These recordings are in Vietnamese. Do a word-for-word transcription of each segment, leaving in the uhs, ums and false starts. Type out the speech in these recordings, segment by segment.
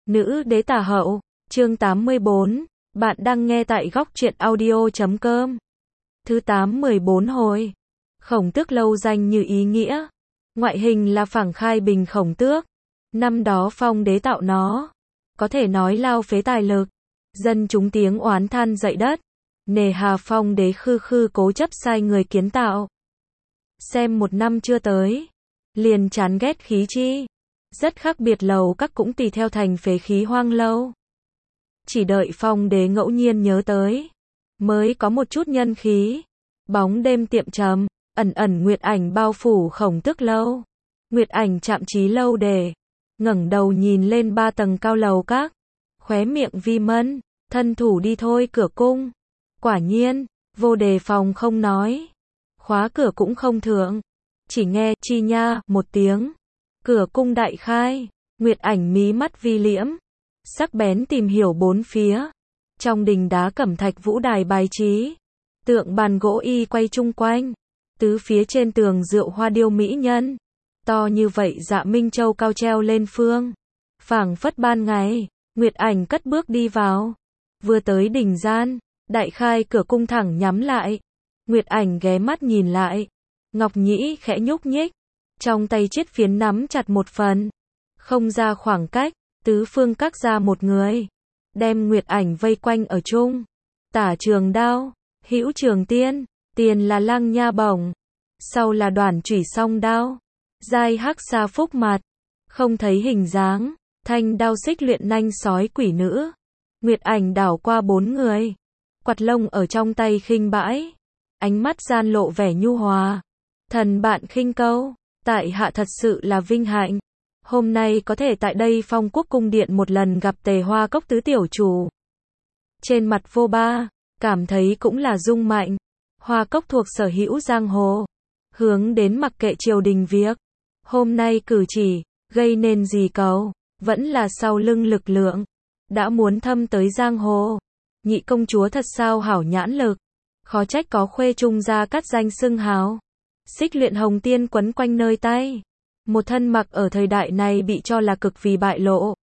Nữ đế tả hậu, chương tám mươi bốn, bạn đang nghe tại góc truyện audio chấm com. Thứ tám mươi bốn hồi. Khổng Tước lâu danh như ý nghĩa. Ngoại hình là phẳng khai bình Khổng Tước. Năm đó Phong đế tạo nó, có thể nói lao phế tài lực. Dân chúng tiếng oán than dậy đất. Nề hà Phong đế khư khư cố chấp sai người kiến tạo. Xem một năm chưa tới, liền chán ghét khí chi. Rất khác biệt lầu các cũng tùy theo thành phế khí hoang lâu. Chỉ đợi Phong đế ngẫu nhiên nhớ tới, mới có một chút nhân khí. Bóng đêm tiệm trầm, ẩn ẩn nguyệt ảnh bao phủ Khổng Tước lâu. Nguyệt ảnh chạm trí lâu đề, ngẩng đầu nhìn lên ba tầng cao lầu các, khóe miệng vi mân, thân thủ đi thôi cửa cung. Quả nhiên, vô đề phòng không nói, khóa cửa cũng không thượng, chỉ nghe chi nha một tiếng, cửa cung đại khai. Nguyệt ảnh mí mắt vi liễm, sắc bén tìm hiểu bốn phía. Trong đình đá cẩm thạch vũ đài bài trí, tượng bàn gỗ y quay chung quanh, tứ phía trên tường rượu hoa điêu mỹ nhân, to như vậy dạ minh châu cao treo lên phương, phảng phất ban ngày. Nguyệt ảnh cất bước đi vào, vừa tới đình gian, đại khai cửa cung thẳng nhắm lại. Nguyệt ảnh ghé mắt nhìn lại, ngọc nhĩ khẽ nhúc nhích, trong tay chiết phiến nắm chặt một phần, không ra khoảng cách, tứ phương các ra một người, đem Nguyệt ảnh vây quanh ở chung. Tả trường đao, hữu trường tiên, tiền là lăng nha bổng, sau là đoản chủy song đao, giai hắc sa phúc mặt, không thấy hình dáng, thanh đao xích luyện nanh sói quỷ nữ. Nguyệt ảnh đảo qua bốn người, quạt lông ở trong tay khinh bãi, ánh mắt gian lộ vẻ nhu hòa. Thần bạn khinh câu, tại hạ thật sự là vinh hạnh, hôm nay có thể tại đây Phong Quốc cung điện một lần gặp Tề Hoa Cốc tứ tiểu chủ. Trên mặt vô ba, cảm thấy cũng là dung mạnh. Hoa Cốc thuộc sở hữu giang hồ, hướng đến mặc kệ triều đình việc, hôm nay cử chỉ, gây nên gì cầu, vẫn là sau lưng lực lượng, đã muốn thâm tới giang hồ. Nhị công chúa thật sao hảo nhãn lực, khó trách có khuê trung gia cắt danh xưng hào. Xích luyện hồng tiên quấn quanh nơi tay, một thân mặc ở thời đại này bị cho là cực vì bại lộ.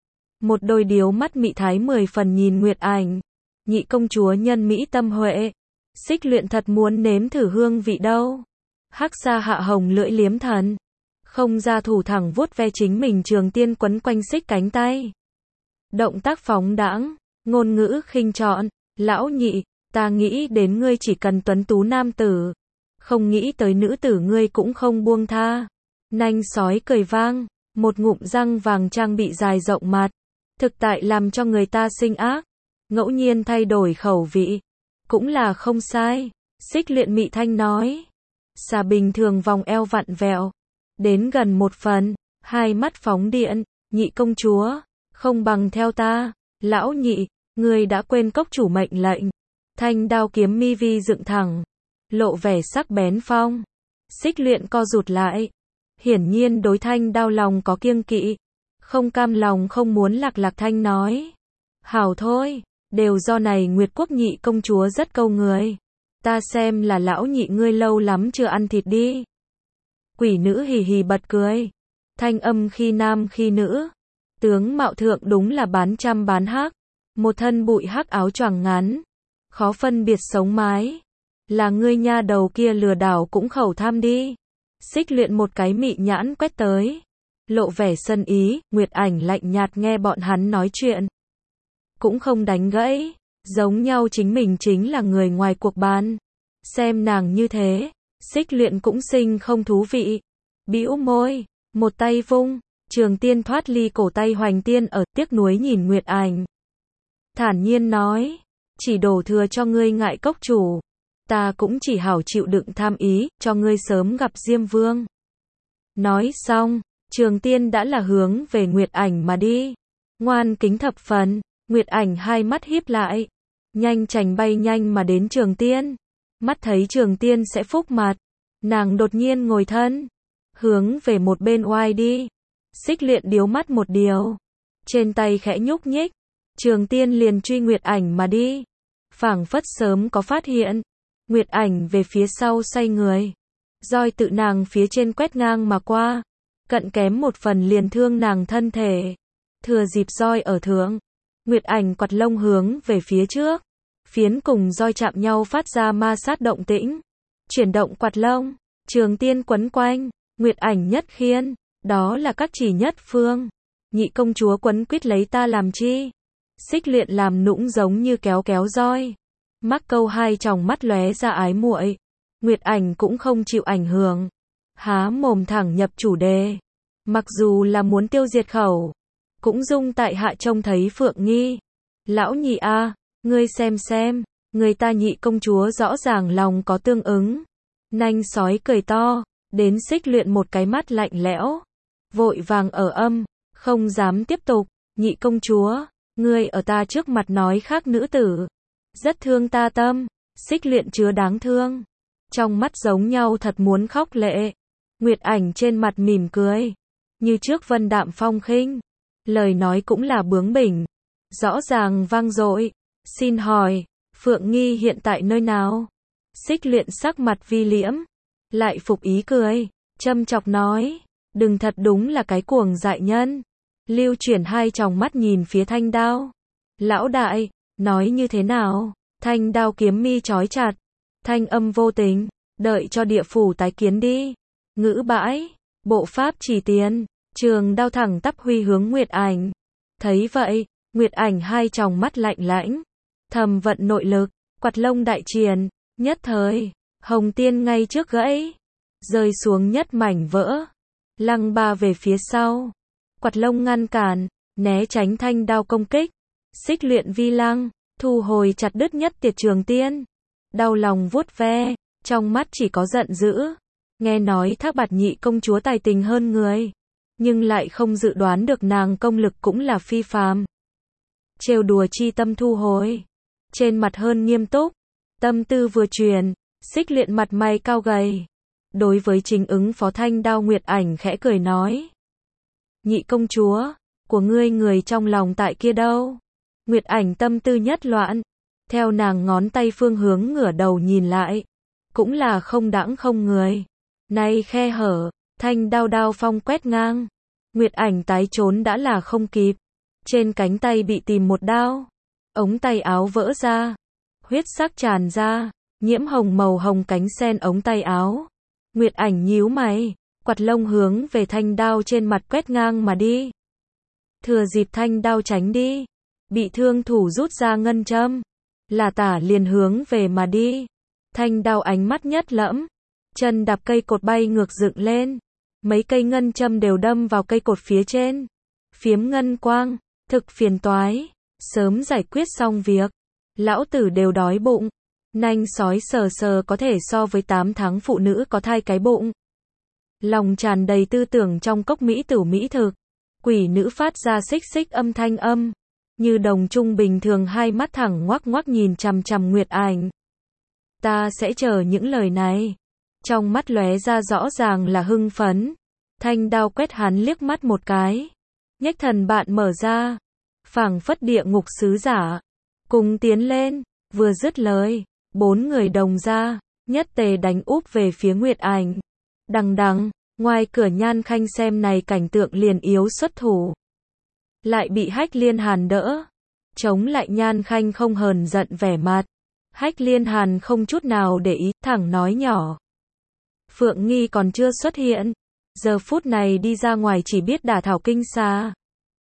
Một đôi điếu mắt mị thái mười phần nhìn Nguyệt ảnh. Nhị công chúa nhân mỹ tâm huệ, xích luyện thật muốn nếm thử hương vị đâu. Hắc sa hạ hồng lưỡi liếm thần, không ra thủ thẳng vuốt ve chính mình trường tiên quấn quanh xích cánh tay. Động tác phóng đãng, ngôn ngữ khinh trọn. Lão nhị, ta nghĩ đến ngươi chỉ cần tuấn tú nam tử, không nghĩ tới nữ tử ngươi cũng không buông tha. Nanh sói cười vang, một ngụm răng vàng trang bị dài rộng mặt, thực tại làm cho người ta sinh ác. Ngẫu nhiên thay đổi khẩu vị, cũng là không sai. Xích luyện mị thanh nói, xà bình thường vòng eo vặn vẹo, đến gần một phần, hai mắt phóng điện. Nhị công chúa, không bằng theo ta. Lão nhị, ngươi đã quên cốc chủ mệnh lệnh. Thanh đao kiếm mi vi dựng thẳng, lộ vẻ sắc bén phong. Xích luyện co rụt lại, hiển nhiên đối thanh đao lòng có kiêng kỵ, không cam lòng không muốn. Lạc Lạc thanh nói, hảo thôi, đều do này Nguyệt Quốc nhị công chúa rất câu người, ta xem là lão nhị ngươi lâu lắm chưa ăn thịt đi. Quỷ nữ hì hì bật cười, thanh âm khi nam khi nữ, tướng mạo thượng đúng là bán trăm bán hắc, một thân bụi hắc áo choàng ngắn, khó phân biệt sống mái. Là ngươi nha đầu kia lừa đảo cũng khẩu tham đi. Xích luyện một cái mị nhãn quét tới, lộ vẻ sân ý. Nguyệt ảnh lạnh nhạt nghe bọn hắn nói chuyện, cũng không đánh gãy, giống nhau chính mình chính là người ngoài cuộc bàn. Xem nàng như thế, xích luyện cũng sinh không thú vị, bĩu môi, một tay vung, trường tiên thoát ly cổ tay hoành tiên ở. Tiếc nuối nhìn Nguyệt ảnh, thản nhiên nói, chỉ đổ thừa cho ngươi ngại cốc chủ, ta cũng chỉ hảo chịu đựng tham ý, cho ngươi sớm gặp Diêm Vương. Nói xong, trường tiên đã là hướng về Nguyệt ảnh mà đi. Ngoan kính thập phần, Nguyệt ảnh hai mắt híp lại, nhanh chành bay nhanh mà đến trường tiên. Mắt thấy trường tiên sẽ phúc mặt, nàng đột nhiên ngồi thân, hướng về một bên oai đi. Xích luyện điếu mắt một điều, trên tay khẽ nhúc nhích, trường tiên liền truy Nguyệt ảnh mà đi. Phảng phất sớm có phát hiện, Nguyệt ảnh về phía sau xoay người, roi tự nàng phía trên quét ngang mà qua, cận kém một phần liền thương nàng thân thể. Thừa dịp roi ở thượng, Nguyệt Ảnh quạt lông hướng về phía trước. Phiến cùng roi chạm nhau phát ra ma sát động tĩnh. Chuyển động quạt lông, trường tiên quấn quanh, Nguyệt Ảnh nhất khiên, đó là các chỉ nhất phương. Nhị công chúa quấn quýt lấy ta làm chi? Xích Luyện làm nũng giống như kéo kéo roi. Mắc câu hai tròng mắt lóe ra ái muội. Nguyệt Ảnh cũng không chịu ảnh hưởng. Há mồm thẳng nhập chủ đề. Mặc dù là muốn tiêu diệt khẩu, cũng dung tại hạ trông thấy Phượng Nghi. Lão nhị a, ngươi xem xem, người ta nhị công chúa rõ ràng lòng có tương ứng. Nanh sói cười to, đến Xích Luyện một cái mắt lạnh lẽo. Vội vàng ở âm, không dám tiếp tục. Nhị công chúa, ngươi ở ta trước mặt nói khác nữ tử. Rất thương ta tâm. Xích Luyện chứa đáng thương. Trong mắt giống nhau thật muốn khóc lệ. Nguyệt Ảnh trên mặt mỉm cười. Như trước vân đạm phong khinh. Lời nói cũng là bướng bỉnh. Rõ ràng vang dội. Xin hỏi, Phượng Nghi hiện tại nơi nào? Xích Luyện sắc mặt vi liễm. Lại phục ý cười. Châm chọc nói. Đừng, thật đúng là cái cuồng dại nhân. Lưu chuyển hai tròng mắt nhìn phía thanh đao. Lão đại, nói như thế nào? Thanh đao kiếm mi chói chặt. Thanh âm vô tình. Đợi cho địa phủ tái kiến đi. Ngữ bãi. Bộ pháp chỉ tiến. Trường đao thẳng tắp huy hướng Nguyệt Ảnh. Thấy vậy, Nguyệt Ảnh hai tròng mắt lạnh lãnh. Thầm vận nội lực. Quạt lông đại triền. Nhất thời. Hồng tiên ngay trước gãy. Rơi xuống nhất mảnh vỡ. Lăng ba về phía sau. Quạt lông ngăn cản. Né tránh thanh đao công kích. Xích Luyện vi lăng. Thu hồi chặt đứt nhất tiệt trường tiên. Đau lòng vuốt ve. Trong mắt chỉ có giận dữ. Nghe nói Thác Bạt nhị công chúa tài tình hơn người. Nhưng lại không dự đoán được nàng công lực cũng là phi phàm. Trêu đùa chi tâm thu hồi. Trên mặt hơn nghiêm túc. Tâm tư vừa truyền. Xích Luyện mặt mày cao gầy. Đối với chính ứng phó thanh đao Nguyệt Ảnh khẽ cười nói. Nhị công chúa, của ngươi người trong lòng tại kia đâu? Nguyệt Ảnh tâm tư nhất loạn. Theo nàng ngón tay phương hướng ngửa đầu nhìn lại. Cũng là không đãng không người. Nay khe hở, thanh đao đao phong quét ngang. Nguyệt Ảnh tái trốn đã là không kịp. Trên cánh tay bị tìm một đao. Ống tay áo vỡ ra. Huyết sắc tràn ra. Nhiễm hồng màu hồng cánh sen ống tay áo. Nguyệt Ảnh nhíu mày. Quạt lông hướng về thanh đao trên mặt quét ngang mà đi. Thừa dịp thanh đao tránh đi. Bị thương thủ rút ra ngân châm. Là tả liền hướng về mà đi. Thanh đao ánh mắt nhất lẫm. Chân đạp cây cột bay ngược dựng lên. Mấy cây ngân châm đều đâm vào cây cột phía trên. Phiếm ngân quang. Thực phiền toái. Sớm giải quyết xong việc. Lão tử đều đói bụng. Nanh sói sờ sờ có thể so với tám tháng phụ nữ có thai cái bụng. Lòng tràn đầy tư tưởng trong cốc mỹ tử mỹ thực. Quỷ nữ phát ra xích xích âm thanh âm. Như đồng trung bình thường hai mắt thẳng ngoác ngoác nhìn chằm chằm Nguyệt Ảnh. Ta sẽ chờ những lời này. Trong mắt lóe ra rõ ràng là hưng phấn. Thanh đao quét hắn liếc mắt một cái. Nhách thần bạn mở ra. Phảng phất địa ngục sứ giả. Cùng tiến lên. Vừa dứt lời. Bốn người đồng ra. Nhất tề đánh úp về phía Nguyệt Ảnh. Đằng đằng. Ngoài cửa Nhan Khanh xem này cảnh tượng liền yếu xuất thủ. Lại bị Hách Liên Hàn đỡ. Chống lại Nhan Khanh không hờn giận vẻ mặt. Hách Liên Hàn không chút nào để ý, thẳng nói nhỏ. Phượng Nghi còn chưa xuất hiện. Giờ phút này đi ra ngoài chỉ biết đả thảo kinh xa.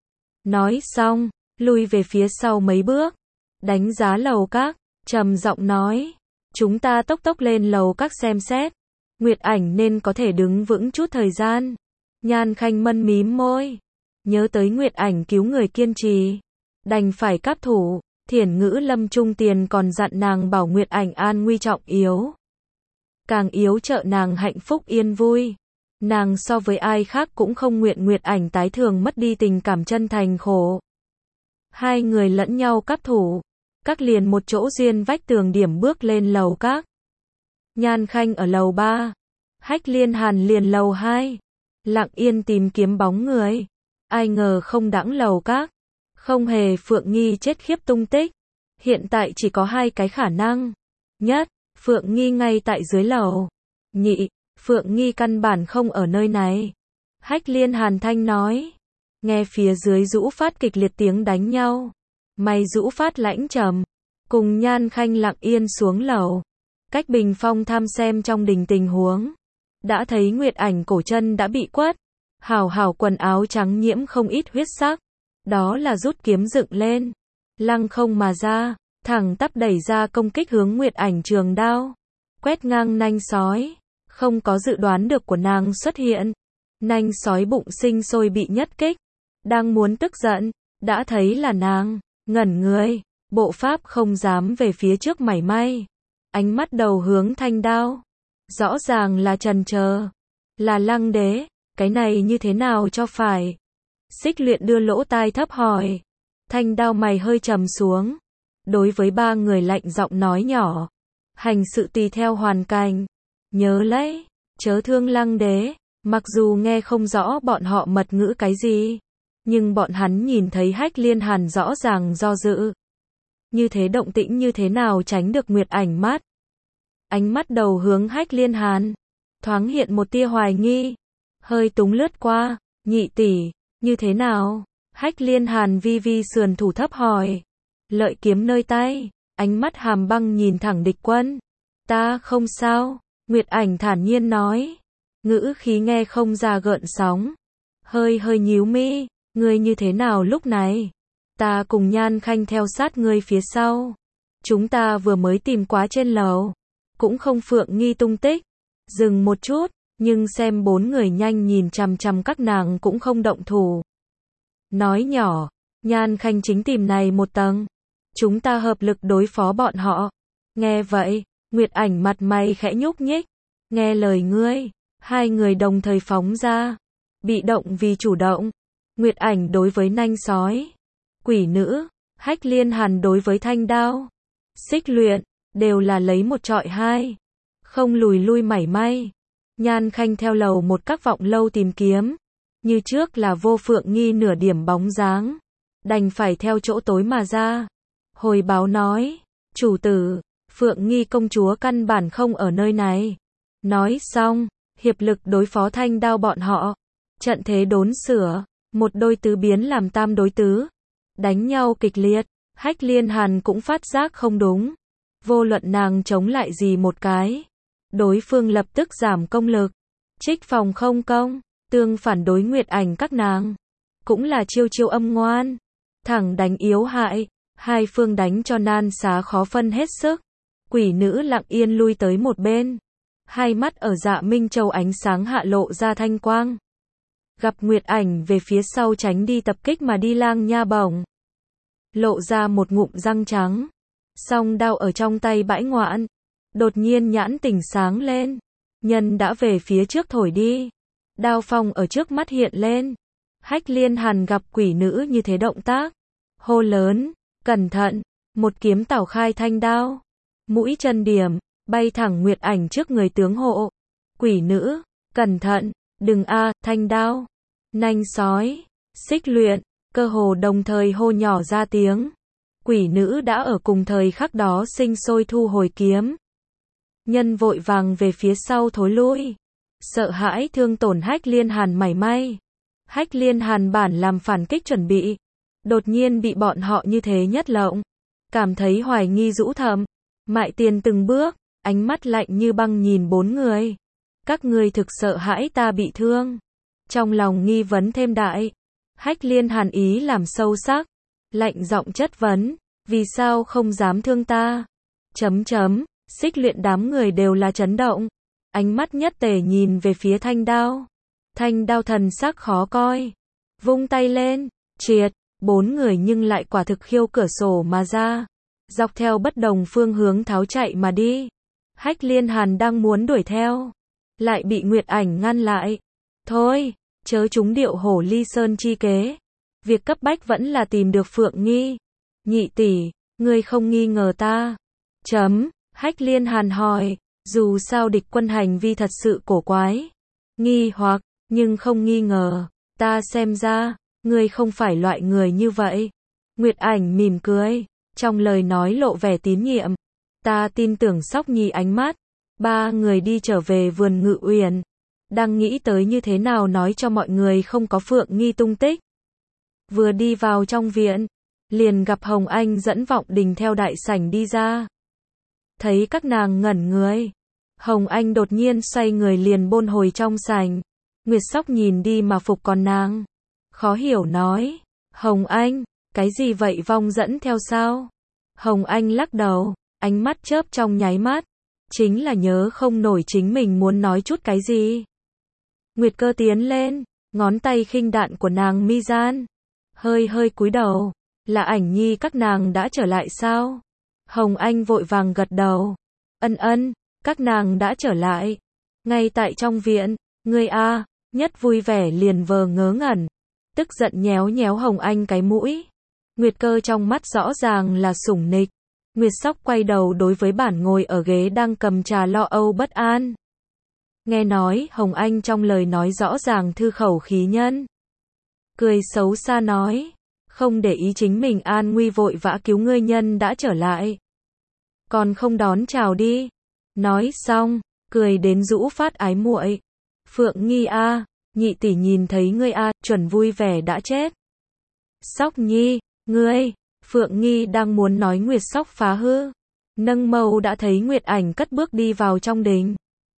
Nói xong, lui về phía sau mấy bước. Đánh giá lầu các, trầm giọng nói. Chúng ta tốc tốc lên lầu các xem xét. Nguyệt Ảnh nên có thể đứng vững chút thời gian. Nhan Khanh mân mím môi. Nhớ tới Nguyệt Ảnh cứu người kiên trì. Đành phải cáp thủ. Thiển Ngữ Lâm Trung Tiền còn dặn nàng bảo Nguyệt Ảnh an nguy trọng yếu. Càng yếu trợ nàng hạnh phúc yên vui. Nàng so với ai khác cũng không nguyện Nguyệt Ảnh tái thường mất đi tình cảm chân thành khổ. Hai người lẫn nhau cáp thủ. Các liền một chỗ duyên vách tường điểm bước lên lầu các. Nhan Khanh ở lầu ba. Hách Liên Hàn liền lầu hai. Lặng yên tìm kiếm bóng người. Ai ngờ không đãng lầu các. Không hề Phượng Nghi chết khiếp tung tích. Hiện tại chỉ có hai cái khả năng. Nhất, Phượng Nghi ngay tại dưới lầu. Nhị, Phượng Nghi căn bản không ở nơi này. Hách Liên Hàn thanh nói. nghe phía dưới Dũ Phát kịch liệt tiếng đánh nhau. May Dũ Phát lãnh trầm, cùng Nhan Khanh lặng yên xuống lầu. Cách bình phong tham xem trong đình tình huống. Đã thấy Nguyệt Ảnh cổ chân đã bị quất. Hảo hảo quần áo trắng nhiễm không ít huyết sắc. Đó là rút kiếm dựng lên. Lăng không mà ra, thẳng tắp đẩy ra công kích hướng Nguyệt Ảnh trường đao. Quét ngang nanh sói. Không có dự đoán được của nàng xuất hiện. Nanh sói bụng sinh sôi bị nhất kích. Đang muốn tức giận, đã thấy là nàng, ngẩn người, bộ pháp không dám về phía trước mảy may. Ánh mắt đầu hướng thanh đao. Rõ ràng là trần chờ. Là Lăng Đế, cái này như thế nào cho phải? Xích Luyện đưa lỗ tai thấp hỏi. Thanh đao mày hơi trầm xuống. Đối với ba người lạnh giọng nói nhỏ. Hành sự tùy theo hoàn cảnh. Nhớ lấy, chớ thương Lăng Đế. Mặc dù nghe không rõ bọn họ mật ngữ cái gì, nhưng bọn hắn nhìn thấy Hách Liên Hàn rõ ràng do dự. Như thế động tĩnh như thế nào tránh được Nguyệt Ảnh mắt. Ánh mắt đầu hướng Hách Liên Hàn, thoáng hiện một tia hoài nghi, hơi túng lướt qua, nhị tỷ, như thế nào? Hách Liên Hàn vi vi sườn thủ thấp hỏi. Lợi kiếm nơi tay, ánh mắt hàm băng nhìn thẳng địch quân. Ta không sao, Nguyệt Ảnh thản nhiên nói. Ngữ khí nghe không ra gợn sóng. Hơi hơi nhíu mi, ngươi như thế nào lúc này? Ta cùng Nhan Khanh theo sát ngươi phía sau. Chúng ta vừa mới tìm quá trên lầu. Cũng không Phượng Nghi tung tích. Dừng một chút, nhưng xem bốn người nhanh nhìn chằm chằm các nàng cũng không động thủ. Nói nhỏ, Nhan Khanh chính tìm này một tầng. Chúng ta hợp lực đối phó bọn họ. Nghe vậy, Nguyệt Ảnh mặt mày khẽ nhúc nhích. Nghe lời ngươi. Hai người đồng thời phóng ra. Bị động vì chủ động. Nguyệt Ảnh đối với nanh sói. Quỷ nữ. Hách Liên Hàn đối với thanh đao. Xích Luyện. Đều là lấy một trọi hai. Không lùi lui mảy may. Nhan Khanh theo lầu một các vọng lâu tìm kiếm. Như trước là vô Phượng Nghi nửa điểm bóng dáng. Đành phải theo chỗ tối mà ra. Hồi báo nói. Chủ tử. Phượng Nghi công chúa căn bản không ở nơi này. Nói xong. Hiệp lực đối phó thanh đao bọn họ. Trận thế đốn sửa. Một đôi tứ biến làm tam đối tứ. Đánh nhau kịch liệt. Hách Liên Hàn cũng phát giác không đúng. Vô luận nàng chống lại gì một cái. Đối phương lập tức giảm công lực. Trích phòng không công. Tương phản đối Nguyệt Ảnh các nàng. Cũng là chiêu chiêu âm ngoan. Thẳng đánh yếu hại. Hai phương đánh cho nan xá khó phân hết sức. Quỷ nữ lặng yên lui tới một bên. Hai mắt ở Dạ Minh Châu ánh sáng hạ lộ ra thanh quang. Gặp Nguyệt Ảnh về phía sau tránh đi tập kích mà đi lang nha bổng. Lộ ra một ngụm răng trắng. Song đao ở trong tay bãi ngoạn. Đột nhiên nhãn tỉnh sáng lên. Nhân đã về phía trước thổi đi. Đao phong ở trước mắt hiện lên. Hách Liên Hàn gặp quỷ nữ như thế động tác. Hô lớn, cẩn thận, một kiếm tảo khai thanh đao. Mũi chân điểm, bay thẳng Nguyệt Ảnh trước người tướng hộ. Quỷ nữ, cẩn thận, đừng a, thanh đao. Nanh sói, Xích Luyện, cơ hồ đồng thời hô nhỏ ra tiếng. Quỷ nữ đã ở cùng thời khắc đó sinh sôi thu hồi kiếm. Nhân vội vàng về phía sau thối lui. Sợ hãi thương tổn Hách Liên Hàn mảy may. Hách Liên Hàn bản làm phản kích chuẩn bị. Đột nhiên bị bọn họ như thế nhất lộng. Cảm thấy hoài nghi rũ thầm. Mại Tiền từng bước, ánh mắt lạnh như băng nhìn bốn người. Các ngươi thực sợ hãi ta bị thương. Trong lòng nghi vấn thêm đại. Hách Liên Hàn ý làm sâu sắc. Lạnh giọng chất vấn. Vì sao không dám thương ta? Chấm chấm. Xích Luyện đám người đều là chấn động. Ánh mắt nhất tề nhìn về phía thanh đao. Thanh đao thần sắc khó coi. Vung tay lên. Triệt. Bốn người nhưng lại quả thực khiêu cửa sổ mà ra. Dọc theo bất đồng phương hướng tháo chạy mà đi. Hách Liên Hàn đang muốn đuổi theo. Lại bị Nguyệt Ảnh ngăn lại. Thôi, chớ chúng điệu hổ ly sơn chi kế. Việc cấp bách vẫn là tìm được Phượng Nghi. Nhị tỷ, ngươi không nghi ngờ ta. Chấm, Hách Liên Hàn hỏi. Dù sao địch quân hành vi thật sự cổ quái. Nghi hoặc, nhưng không nghi ngờ. Ta xem ra, ngươi không phải loại người như vậy. Nguyệt Ảnh mỉm cười. Trong lời nói lộ vẻ tín nhiệm. Ta tin tưởng Sóc Nhi ánh mắt. Ba người đi trở về vườn Ngự Uyển. Đang nghĩ tới như thế nào nói cho mọi người không có Phượng Nghi tung tích. Vừa đi vào trong viện, liền gặp Hồng Anh dẫn Vọng Đình theo đại sảnh đi ra. Thấy các nàng ngẩn người, Hồng Anh đột nhiên xoay người liền bôn hồi trong sảnh. Nguyệt Sóc nhìn đi mà phục còn nàng. Khó hiểu nói, Hồng Anh, cái gì vậy Vong dẫn theo sao? Hồng Anh lắc đầu, ánh mắt chớp trong nháy mắt. Chính là nhớ không nổi chính mình muốn nói chút cái gì. Nguyệt Cơ tiến lên, ngón tay khinh đạn của nàng mi gian. Hơi hơi cúi đầu, là Ảnh Nhi các nàng đã trở lại sao? Hồng Anh vội vàng gật đầu. Ân ân, các nàng đã trở lại. Ngay tại trong viện, ngươi a, nhất vui vẻ liền vờ ngớ ngẩn. Tức giận nhéo nhéo Hồng Anh cái mũi. Nguyệt Cơ trong mắt rõ ràng là sủng nịch. Nguyệt Sóc quay đầu đối với bản ngồi ở ghế đang cầm trà lo âu bất an. Nghe nói, Hồng Anh trong lời nói rõ ràng thư khẩu khí nhân. Cười xấu xa nói, không để ý chính mình an nguy vội vã cứu ngươi nhân đã trở lại. Còn không đón chào đi. Nói xong, cười đến rũ phát ái muội. Phượng Nghi a, nhị tỷ nhìn thấy ngươi a, chuẩn vui vẻ đã chết. Sóc Nhi, ngươi, Phượng Nghi đang muốn nói Nguyệt Sóc phá hư. Nâng mâu đã thấy Nguyệt Ảnh cất bước đi vào trong đình.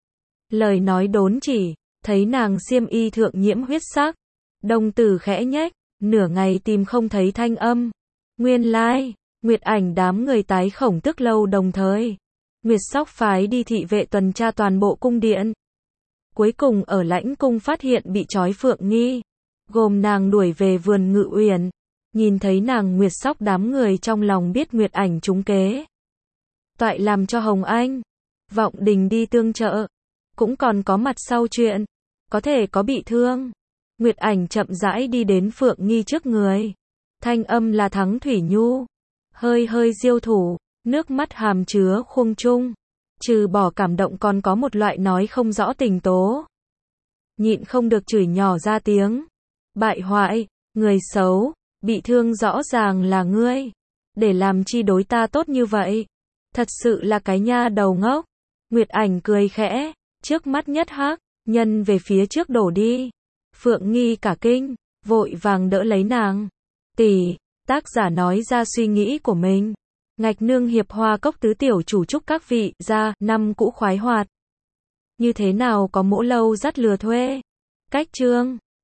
Lời nói đốn chỉ, thấy nàng xiêm y thượng nhiễm huyết sắc. Đồng tử khẽ nhếch, nửa ngày tìm không thấy thanh âm. Nguyên lai, Nguyệt Ảnh đám người tái khổng tức lâu đồng thời. Nguyệt Sóc phái đi thị vệ tuần tra toàn bộ cung điện. Cuối cùng ở lãnh cung phát hiện bị trói Phượng Nghi. Gồm nàng đuổi về vườn Ngự Uyển. Nhìn thấy nàng Nguyệt Sóc đám người trong lòng biết Nguyệt Ảnh trúng kế. Toại làm cho Hồng Anh, Vọng Đình đi tương trợ. Cũng còn có mặt sau chuyện. Có thể có bị thương. Nguyệt Ảnh chậm rãi đi đến Phượng Nghi trước người. Thanh âm là Thắng Thủy Nhu. Hơi hơi diêu thủ, nước mắt hàm chứa khuông chung. Trừ bỏ cảm động còn có một loại nói không rõ tình tố. Nhịn không được chửi nhỏ ra tiếng. Bại hoại, người xấu, bị thương rõ ràng là ngươi. Để làm chi đối ta tốt như vậy? Thật sự là cái nha đầu ngốc. Nguyệt Ảnh cười khẽ, trước mắt nhất hắc, nhân về phía trước đổ đi. Phượng Nghi cả kinh, vội vàng đỡ lấy nàng. Tỷ, tác giả nói ra suy nghĩ của mình. Ngạch nương hiệp Hoa Cốc tứ tiểu chủ chúc các vị ra năm cũ khoái hoạt. Như thế nào có mỗ lâu dắt lừa thuê. Cách chương